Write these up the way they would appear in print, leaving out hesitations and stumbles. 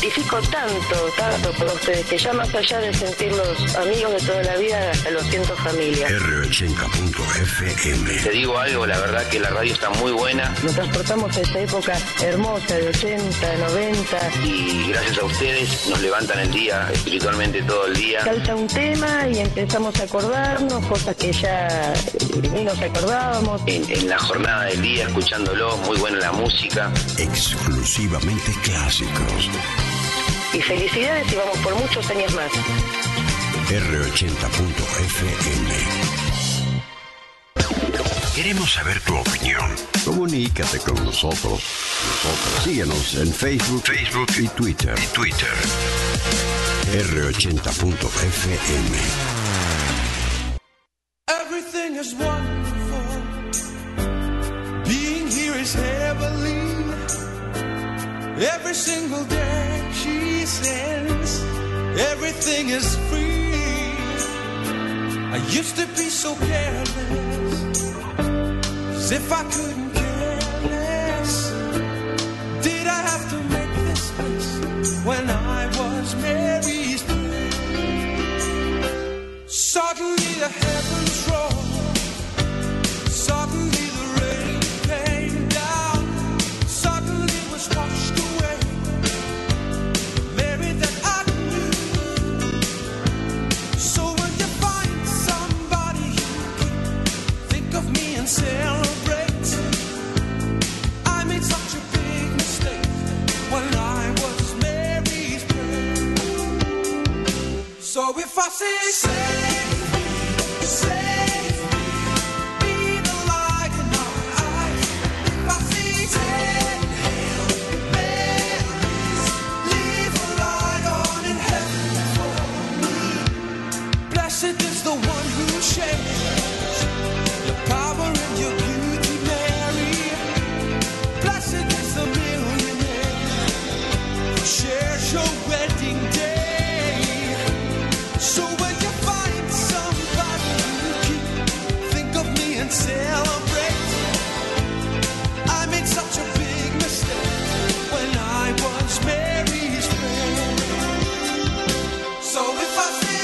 identifico tanto por ustedes, que ya más allá de sentirlos amigos de toda la vida, los siento familia. R80.fm. Te digo algo, la verdad que la radio está muy buena. Nos transportamos a esa época hermosa de 80, 90. Y gracias a ustedes nos levantan el día, espiritualmente todo el día. Salta un tema y empezamos a acordarnos, cosas que ya ni nos acordábamos. En la jornada del día, escuchándolo, muy buena la música. Exclusivamente clásicos. Y felicidades y vamos por muchos años más. R80.fm. Queremos saber tu opinión. Comunícate con nosotros. Síguenos en Facebook y Twitter. R80.fm. Everything is wonderful. Being here is heavenly. Every single day she sends. Everything is free. I used to be so careless, as if I couldn't care less. Did I have to make this list when I was Mary's friend? Suddenly the heavens rolled. Suddenly the rain came down. Suddenly it was washed away. Mary that I knew. So when you find somebody you can think of me and celebrate. I made such a big mistake when I was Mary's friend. So if I say blessed is the one who shares your power and your beauty, Mary. Blessed is the millionaire who shares your wedding day. So when you find somebody you keep, think of me and celebrate. I made such a big mistake when I was Mary's friend. So if I say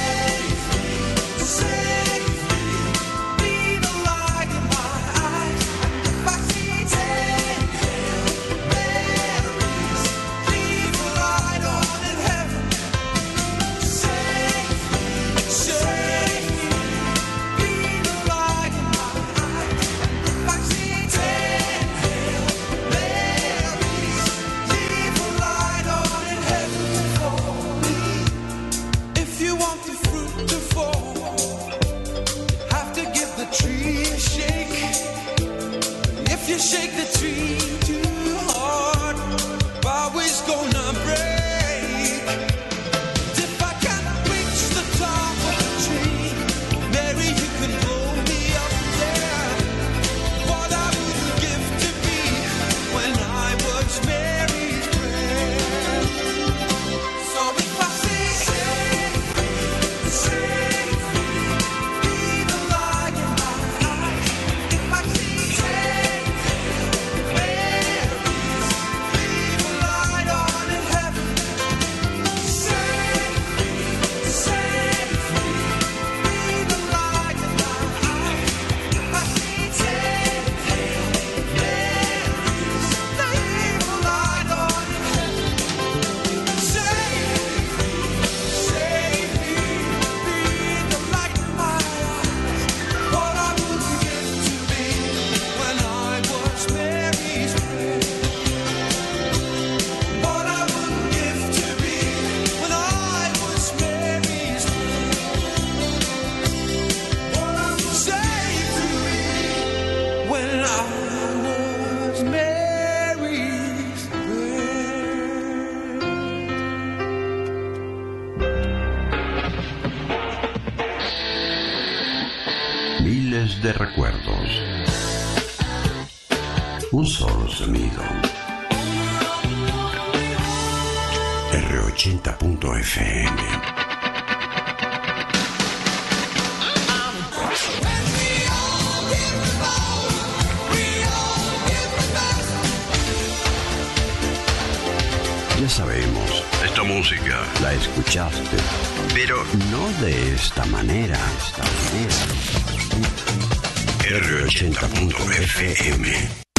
shake the tree too hard, bough is gonna break. If I can't reach the top of the tree, Mary, you can blow me up there. What I wouldn't give to be when I was Mary's friend. So if I say, be the light in my eyes. If I say, de recuerdos. Un solo sonido. R80.fm. Ya sabemos, esta música la escuchaste, pero no de esta manera. R80.fm